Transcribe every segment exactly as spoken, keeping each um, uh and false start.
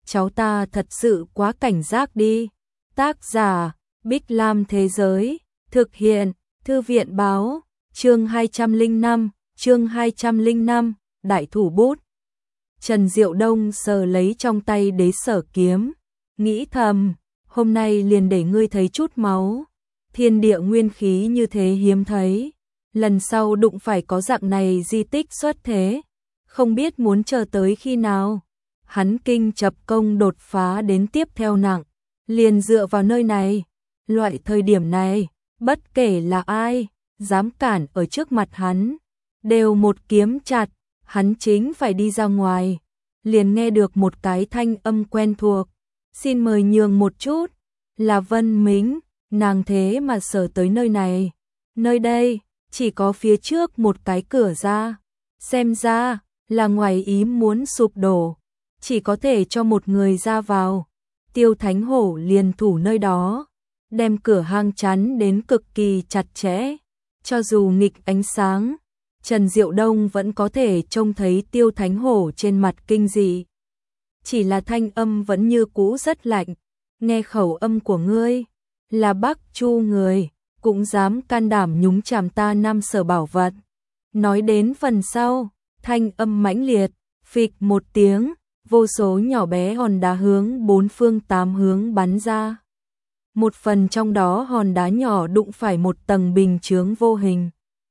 cháu ta thật sự quá cảnh giác đi. Tác giả, Bích Lam Thế Giới, thực hiện, Thư viện Báo, chương hai trăm lẻ năm, chương hai trăm lẻ năm, đại thủ bút. Trần Diệu Đông sờ lấy trong tay đế sở kiếm, nghĩ thầm, hôm nay liền để ngươi thấy chút máu. Thiên địa nguyên khí như thế hiếm thấy, lần sau đụng phải có dạng này di tích xuất thế, không biết muốn chờ tới khi nào. Hắn kinh chập công đột phá đến tiếp theo nặng, liền dựa vào nơi này. Loại thời điểm này, bất kể là ai, dám cản ở trước mặt hắn, đều một kiếm chặt. Hắn chính phải đi ra ngoài, liền nghe được một cái thanh âm quen thuộc. Xin mời nhường một chút, là Vân Mính, nàng thế mà sở tới nơi này. Nơi đây, chỉ có phía trước một cái cửa ra, xem ra là ngoài ý muốn sụp đổ, chỉ có thể cho một người ra vào. Tiêu Thánh Hổ liền thủ nơi đó, đem cửa hang chắn đến cực kỳ chặt chẽ, cho dù nghịch ánh sáng, Trần Diệu Đông vẫn có thể trông thấy Tiêu Thánh Hổ trên mặt kinh dị. Chỉ là thanh âm vẫn như cũ rất lạnh, nghe khẩu âm của ngươi, là Bắc Chu người, cũng dám can đảm nhúng chàm ta Nam Sở bảo vật. Nói đến phần sau, thanh âm mãnh liệt, phịch một tiếng, vô số nhỏ bé hòn đá hướng bốn phương tám hướng bắn ra. Một phần trong đó hòn đá nhỏ đụng phải một tầng bình chướng vô hình,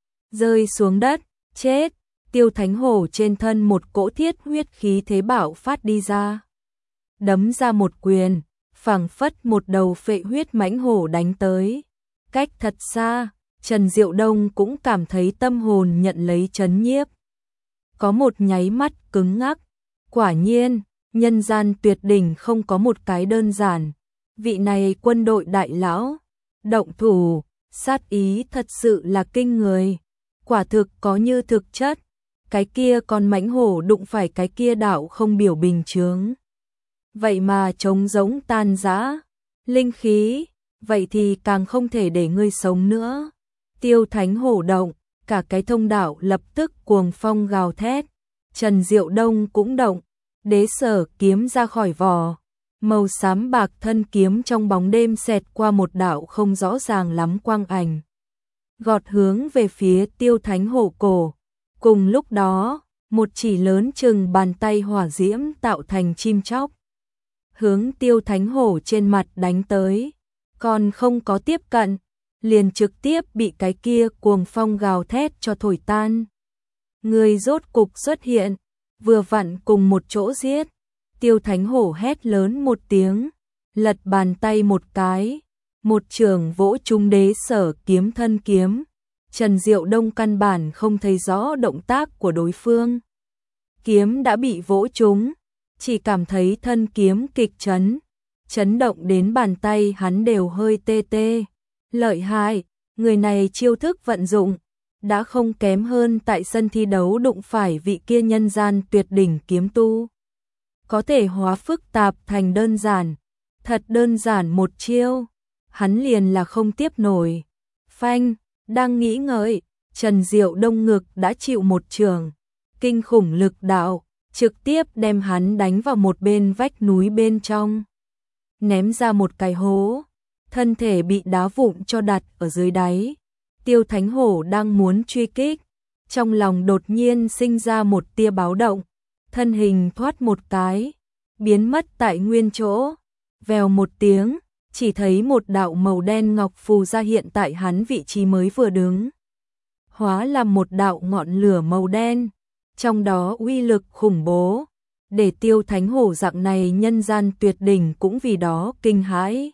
rơi xuống đất, chết. Tiêu Thánh Hổ trên thân một cỗ thiết huyết khí thế bạo phát đi ra, đấm ra một quyền, phảng phất một đầu phệ huyết mãnh hổ đánh tới. Cách thật xa, Trần Diệu Đông cũng cảm thấy tâm hồn nhận lấy chấn nhiếp. Có một nháy mắt cứng ngắc, quả nhiên, nhân gian tuyệt đỉnh không có một cái đơn giản. Vị này quân đội đại lão, động thủ, sát ý thật sự là kinh người. Quả thực có như thực chất, cái kia con mãnh hổ đụng phải cái kia đạo không biểu bình chướng. Vậy mà trống giống tan rã, linh khí, vậy thì càng không thể để ngươi sống nữa. Tiêu Thánh Hổ động, cả cái thông đạo lập tức cuồng phong gào thét. Trần Diệu Đông cũng động, đế sở kiếm ra khỏi vỏ, màu xám bạc thân kiếm trong bóng đêm xẹt qua một đạo không rõ ràng lắm quang ảnh, gọt hướng về phía Tiêu Thánh Hổ cổ. Cùng lúc đó, một chỉ lớn chừng bàn tay hỏa diễm tạo thành chim chóc, hướng Tiêu Thánh Hổ trên mặt đánh tới, còn không có tiếp cận, liền trực tiếp bị cái kia cuồng phong gào thét cho thổi tan. Người rốt cục xuất hiện, vừa vặn cùng một chỗ giết. Tiêu Thánh Hổ hét lớn một tiếng, lật bàn tay một cái, một chưởng vỗ trúng đế sở kiếm thân kiếm. Trần Diệu Đông căn bản không thấy rõ động tác của đối phương. Kiếm đã bị vỗ trúng, chỉ cảm thấy thân kiếm kịch chấn, chấn động đến bàn tay hắn đều hơi tê tê. Lợi hại, người này chiêu thức vận dụng, đã không kém hơn tại sân thi đấu đụng phải vị kia nhân gian tuyệt đỉnh kiếm tu. Có thể hóa phức tạp thành đơn giản, thật đơn giản một chiêu, hắn liền là không tiếp nổi. Phanh, đang nghĩ ngợi, Trần Diệu Đông ngực đã chịu một chưởng, kinh khủng lực đạo, trực tiếp đem hắn đánh vào một bên vách núi bên trong, ném ra một cái hố, thân thể bị đá vụn cho đặt ở dưới đáy. Tiêu Thánh Hổ đang muốn truy kích, trong lòng đột nhiên sinh ra một tia báo động, thân hình thoát một cái, biến mất tại nguyên chỗ. Vèo một tiếng, chỉ thấy một đạo màu đen ngọc phù ra hiện tại hắn vị trí mới vừa đứng, hóa làm một đạo ngọn lửa màu đen, trong đó uy lực khủng bố, để Tiêu Thánh Hổ dạng này nhân gian tuyệt đỉnh cũng vì đó kinh hãi.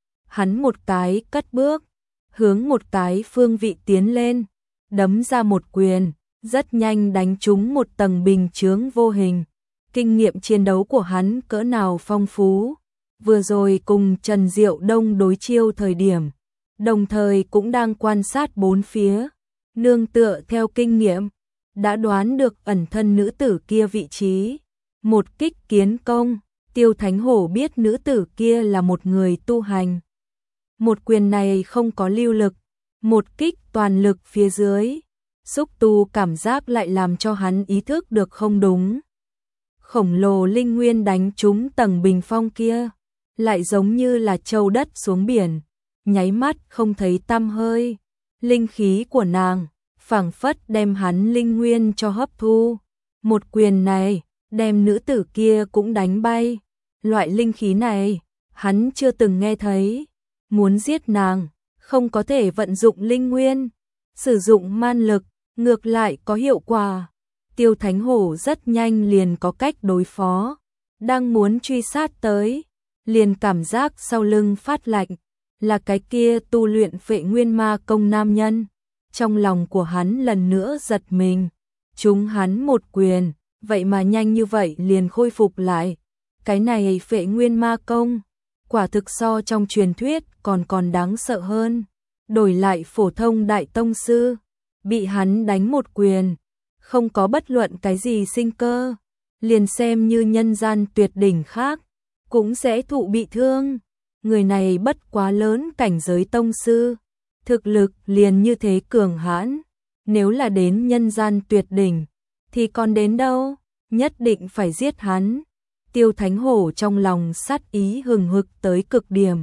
Hắn một cái cất bước, hướng một cái phương vị tiến lên, đấm ra một quyền, rất nhanh đánh trúng một tầng bình chướng vô hình. Kinh nghiệm chiến đấu của hắn cỡ nào phong phú, vừa rồi cùng Trần Diệu Đông đối chiêu thời điểm, đồng thời cũng đang quan sát bốn phía, nương tựa theo kinh nghiệm, đã đoán được ẩn thân nữ tử kia vị trí. Một kích kiến công, Tiêu Thánh Hổ biết nữ tử kia là một người tu hành. Một quyền này không có lưu lực, một kích toàn lực phía dưới, xúc tu cảm giác lại làm cho hắn ý thức được không đúng. khổng lồ linh nguyên đánh trúng tầng bình phong kia, lại giống như là trâu đất xuống biển, nháy mắt không thấy tăm hơi. Linh khí của nàng phảng phất đem hắn linh nguyên cho hấp thu. Một quyền này đem nữ tử kia cũng đánh bay. Loại linh khí này hắn chưa từng nghe thấy. Muốn giết nàng không có thể vận dụng linh nguyên, sử dụng man lực ngược lại có hiệu quả. Tiêu Thánh Hổ rất nhanh liền có cách đối phó, đang muốn truy sát tới, liền cảm giác sau lưng phát lạnh, là cái kia tu luyện Phệ Nguyên Ma công nam nhân. Trong lòng của hắn lần nữa giật mình, trúng hắn một quyền, vậy mà nhanh như vậy liền khôi phục lại. Cái này Phệ Nguyên Ma công, quả thực so trong truyền thuyết còn còn đáng sợ hơn. Đổi lại phổ thông đại tông sư, bị hắn đánh một quyền, không có bất luận cái gì sinh cơ, liền xem như nhân gian tuyệt đỉnh khác, cũng sẽ thụ bị thương. Người này bất quá lớn cảnh giới tông sư, thực lực liền như thế cường hãn, nếu là đến nhân gian tuyệt đỉnh, thì còn đến đâu, nhất định phải giết hắn. Tiêu Thánh Hổ trong lòng sát ý hừng hực tới cực điểm.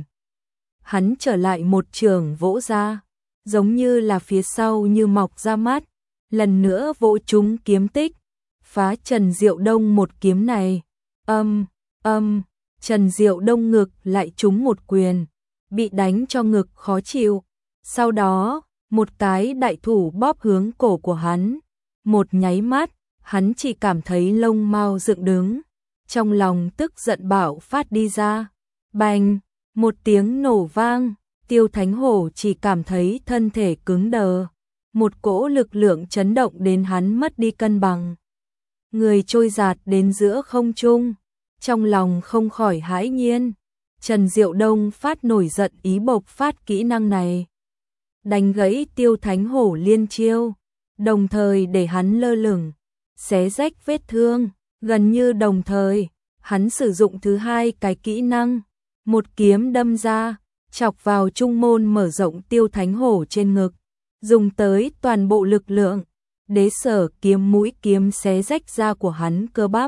Hắn trở lại một trường vỗ ra, giống như là phía sau như mọc ra mắt, lần nữa vỗ trúng kiếm tích, phá Trần Diệu Đông một kiếm này. Âm, âm, Trần Diệu Đông ngực lại trúng một quyền, bị đánh cho ngực khó chịu. Sau đó, một cái đại thủ bóp hướng cổ của hắn. Một nháy mắt, hắn chỉ cảm thấy lông mao dựng đứng, trong lòng tức giận bạo phát đi ra. Bành, một tiếng nổ vang, Tiêu Thánh Hổ chỉ cảm thấy thân thể cứng đờ, một cỗ lực lượng chấn động đến hắn mất đi cân bằng. Người trôi giạt đến giữa không trung, trong lòng không khỏi hãi nhiên. Trần Diệu Đông phát nổi giận ý bộc phát kỹ năng này, đánh gãy Tiêu Thánh Hổ liên chiêu, đồng thời để hắn lơ lửng, xé rách vết thương. Gần như đồng thời, hắn sử dụng thứ hai cái kỹ năng, một kiếm đâm ra, chọc vào trung môn mở rộng Tiêu Thánh Hổ trên ngực, dùng tới toàn bộ lực lượng, đế sở kiếm mũi kiếm xé rách da của hắn cơ bắp.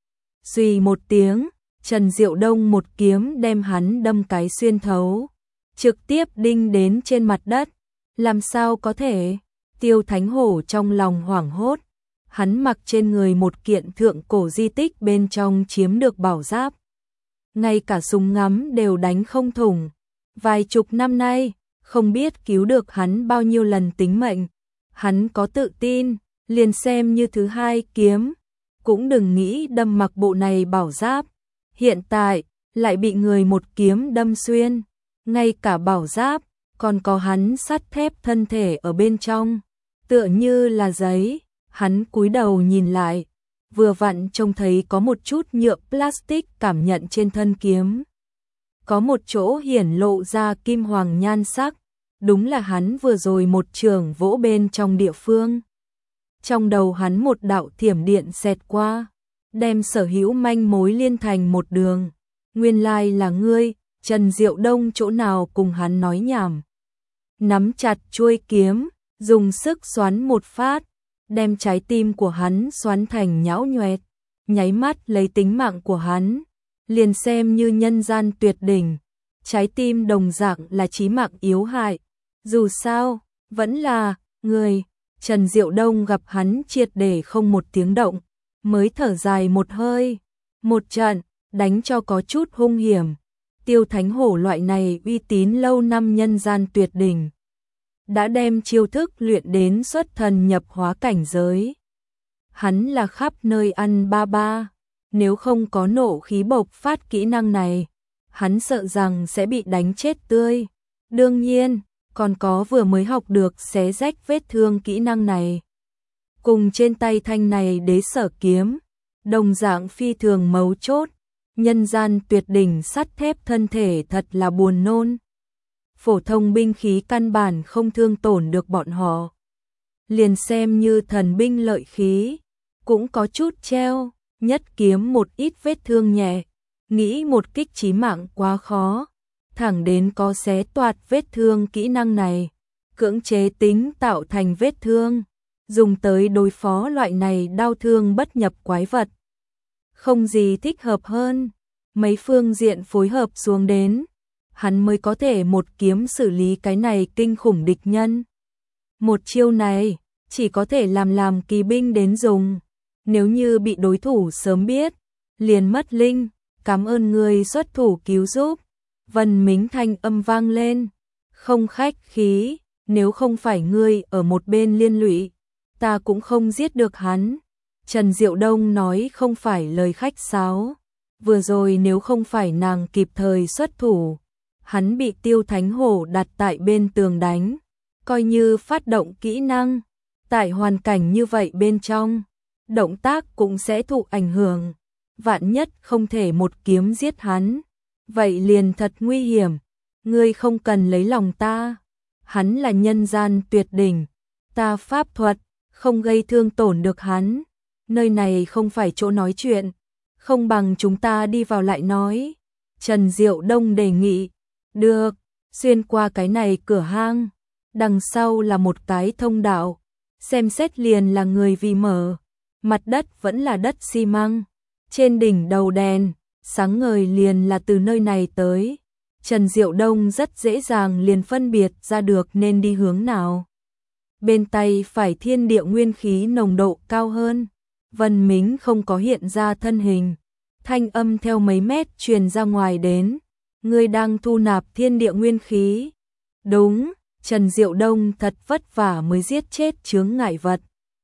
Suy một tiếng, Trần Diệu Đông một kiếm đem hắn đâm cái xuyên thấu, trực tiếp đinh đến trên mặt đất. Làm sao có thể? Tiêu Thánh Hổ trong lòng hoảng hốt. Hắn mặc trên người một kiện thượng cổ di tích bên trong chiếm được bảo giáp, ngay cả súng ngắm đều đánh không thủng. Vài chục năm nay, không biết cứu được hắn bao nhiêu lần tính mệnh. Hắn có tự tin, liền xem như thứ hai kiếm, cũng đừng nghĩ đâm mặc bộ này bảo giáp. Hiện tại, lại bị người một kiếm đâm xuyên, ngay cả bảo giáp, còn có hắn sắt thép thân thể ở bên trong, tựa như là giấy. Hắn cúi đầu nhìn lại, vừa vặn trông thấy có một chút nhựa plastic cảm nhận trên thân kiếm. Có một chỗ hiển lộ ra kim hoàng nhan sắc, đúng là hắn vừa rồi một trường vỗ bên trong địa phương. Trong đầu hắn một đạo thiểm điện xẹt qua, đem sở hữu manh mối liên thành một đường. Nguyên lai là ngươi. Trần Diệu Đông chỗ nào cùng hắn nói nhảm. Nắm chặt chuôi kiếm, dùng sức xoắn một phát, đem trái tim của hắn xoắn thành nhão nhoẹt, nháy mắt lấy tính mạng của hắn. Liền xem như nhân gian tuyệt đỉnh, trái tim đồng dạng là chí mạng yếu hại. Dù sao, vẫn là người. Trần Diệu Đông gặp hắn triệt để không một tiếng động, mới thở dài một hơi. Một trận, đánh cho có chút hung hiểm. Tiêu Thánh Hổ loại này uy tín lâu năm nhân gian tuyệt đỉnh, đã đem chiêu thức luyện đến xuất thần nhập hóa cảnh giới. Hắn là khắp nơi ăn ba ba, nếu không có nộ khí bộc phát kỹ năng này, hắn sợ rằng sẽ bị đánh chết tươi. Đương nhiên, còn có vừa mới học được xé rách vết thương kỹ năng này. Cùng trên tay thanh này đế sở kiếm, đồng dạng phi thường mấu chốt. Nhân gian tuyệt đỉnh sắt thép thân thể thật là buồn nôn. Phổ thông binh khí căn bản không thương tổn được bọn họ. Liền xem như thần binh lợi khí, cũng có chút treo, nhất kiếm một ít vết thương nhẹ. Nghĩ một kích chí mạng quá khó, thẳng đến có xé toạc vết thương kỹ năng này, cưỡng chế tính tạo thành vết thương, dùng tới đối phó loại này đau thương bất nhập quái vật. không gì thích hợp hơn. Mấy phương diện phối hợp xuống đến, hắn mới có thể một kiếm xử lý cái này kinh khủng địch nhân. Một chiêu này, chỉ có thể làm làm kỳ binh đến dùng. Nếu như bị đối thủ sớm biết, liền mất linh, cảm ơn người xuất thủ cứu giúp. Vân Mính thanh âm vang lên, không khách khí, nếu không phải ngươi ở một bên liên lụy, ta cũng không giết được hắn. Trần Diệu Đông nói không phải lời khách sáo, vừa rồi nếu không phải nàng kịp thời xuất thủ, hắn bị Tiêu Thánh Hổ đặt tại bên tường đánh, coi như phát động kỹ năng, tại hoàn cảnh như vậy bên trong, động tác cũng sẽ thụ ảnh hưởng, vạn nhất không thể một kiếm giết hắn, vậy liền thật nguy hiểm, ngươi không cần lấy lòng ta, hắn là nhân gian tuyệt đỉnh, ta pháp thuật, không gây thương tổn được hắn, nơi này không phải chỗ nói chuyện, không bằng chúng ta đi vào lại nói. Trần Diệu Đông đề nghị, được, xuyên qua cái này cửa hang, đằng sau là một cái thông đạo, xem xét liền là người vì mở, mặt đất vẫn là đất xi măng, trên đỉnh đầu đèn, sáng ngời liền là từ nơi này tới. Trần Diệu Đông rất dễ dàng liền phân biệt ra được nên đi hướng nào. Bên tay phải thiên địa nguyên khí nồng độ cao hơn, Vân Mính không có hiện ra thân hình, thanh âm theo mấy mét truyền ra ngoài đến, ngươi đang thu nạp thiên địa nguyên khí. Đúng, Trần Diệu Đông thật vất vả mới giết chết chướng ngại vật.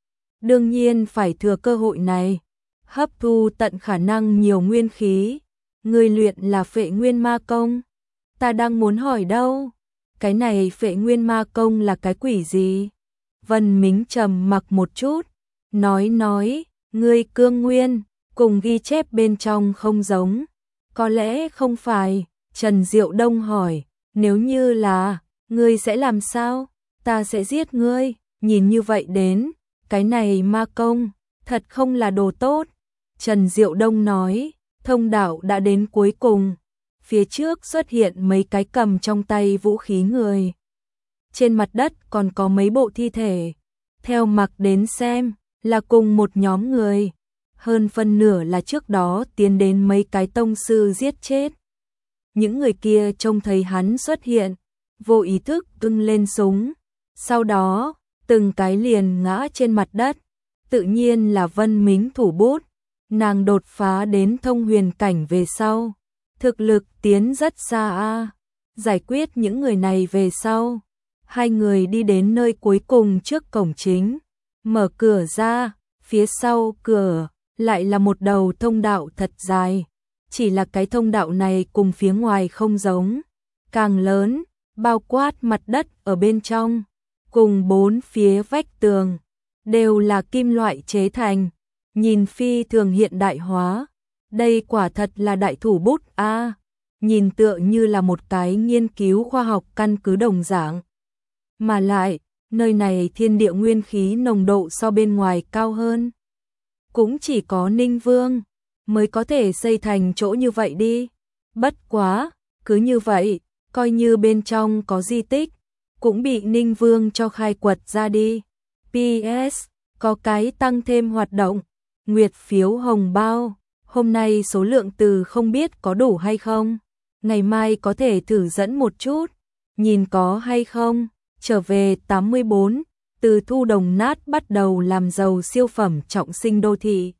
Đương nhiên phải thừa cơ hội này, hấp thu tận khả năng nhiều nguyên khí. Ngươi luyện là Phệ Nguyên Ma Công. Ta đang muốn hỏi đâu, cái này Phệ Nguyên Ma Công là cái quỷ gì? Vân Mính trầm mặc một chút, nói nói, ngươi cương nguyên, cùng ghi chép bên trong không giống. Có lẽ không phải, Trần Diệu Đông hỏi, nếu như là, ngươi sẽ làm sao? Ta sẽ giết ngươi, nhìn như vậy đến, cái này ma công, thật không là đồ tốt. Trần Diệu Đông nói, thông đạo đã đến cuối cùng, phía trước xuất hiện mấy cái cầm trong tay vũ khí người. Trên mặt đất còn có mấy bộ thi thể, theo mặc đến xem, là cùng một nhóm người, hơn phân nửa là trước đó tiến đến mấy cái tông sư giết chết. Những người kia trông thấy hắn xuất hiện, vô ý thức ưng lên súng, sau đó, từng cái liền ngã trên mặt đất, tự nhiên là Vân Mính thủ bút, nàng đột phá đến thông huyền cảnh về sau, thực lực tiến rất xa a. Giải quyết những người này về sau, hai người đi đến nơi cuối cùng trước cổng chính, mở cửa ra, phía sau cửa lại là một đầu thông đạo thật dài, chỉ là cái thông đạo này cùng phía ngoài không giống, càng lớn, bao quát mặt đất ở bên trong, cùng bốn phía vách tường, đều là kim loại chế thành, nhìn phi thường hiện đại hóa. Đây quả thật là đại thủ bút a, nhìn tựa như là một cái nghiên cứu khoa học căn cứ đồng dạng. Mà lại, nơi này thiên địa nguyên khí nồng độ so bên ngoài cao hơn. Cũng chỉ có Ninh Vương mới có thể xây thành chỗ như vậy đi. Bất quá, cứ như vậy, coi như bên trong có di tích, cũng bị Ninh Vương cho khai quật ra đi. pê ét, có cái tăng thêm hoạt động, nguyệt phiếu hồng bao, hôm nay số lượng từ không biết có đủ hay không, ngày mai có thể thử dẫn một chút, nhìn có hay không. Trở về tám mươi bốn, từ thu đồng nát bắt đầu làm giàu siêu phẩm trọng sinh đô thị.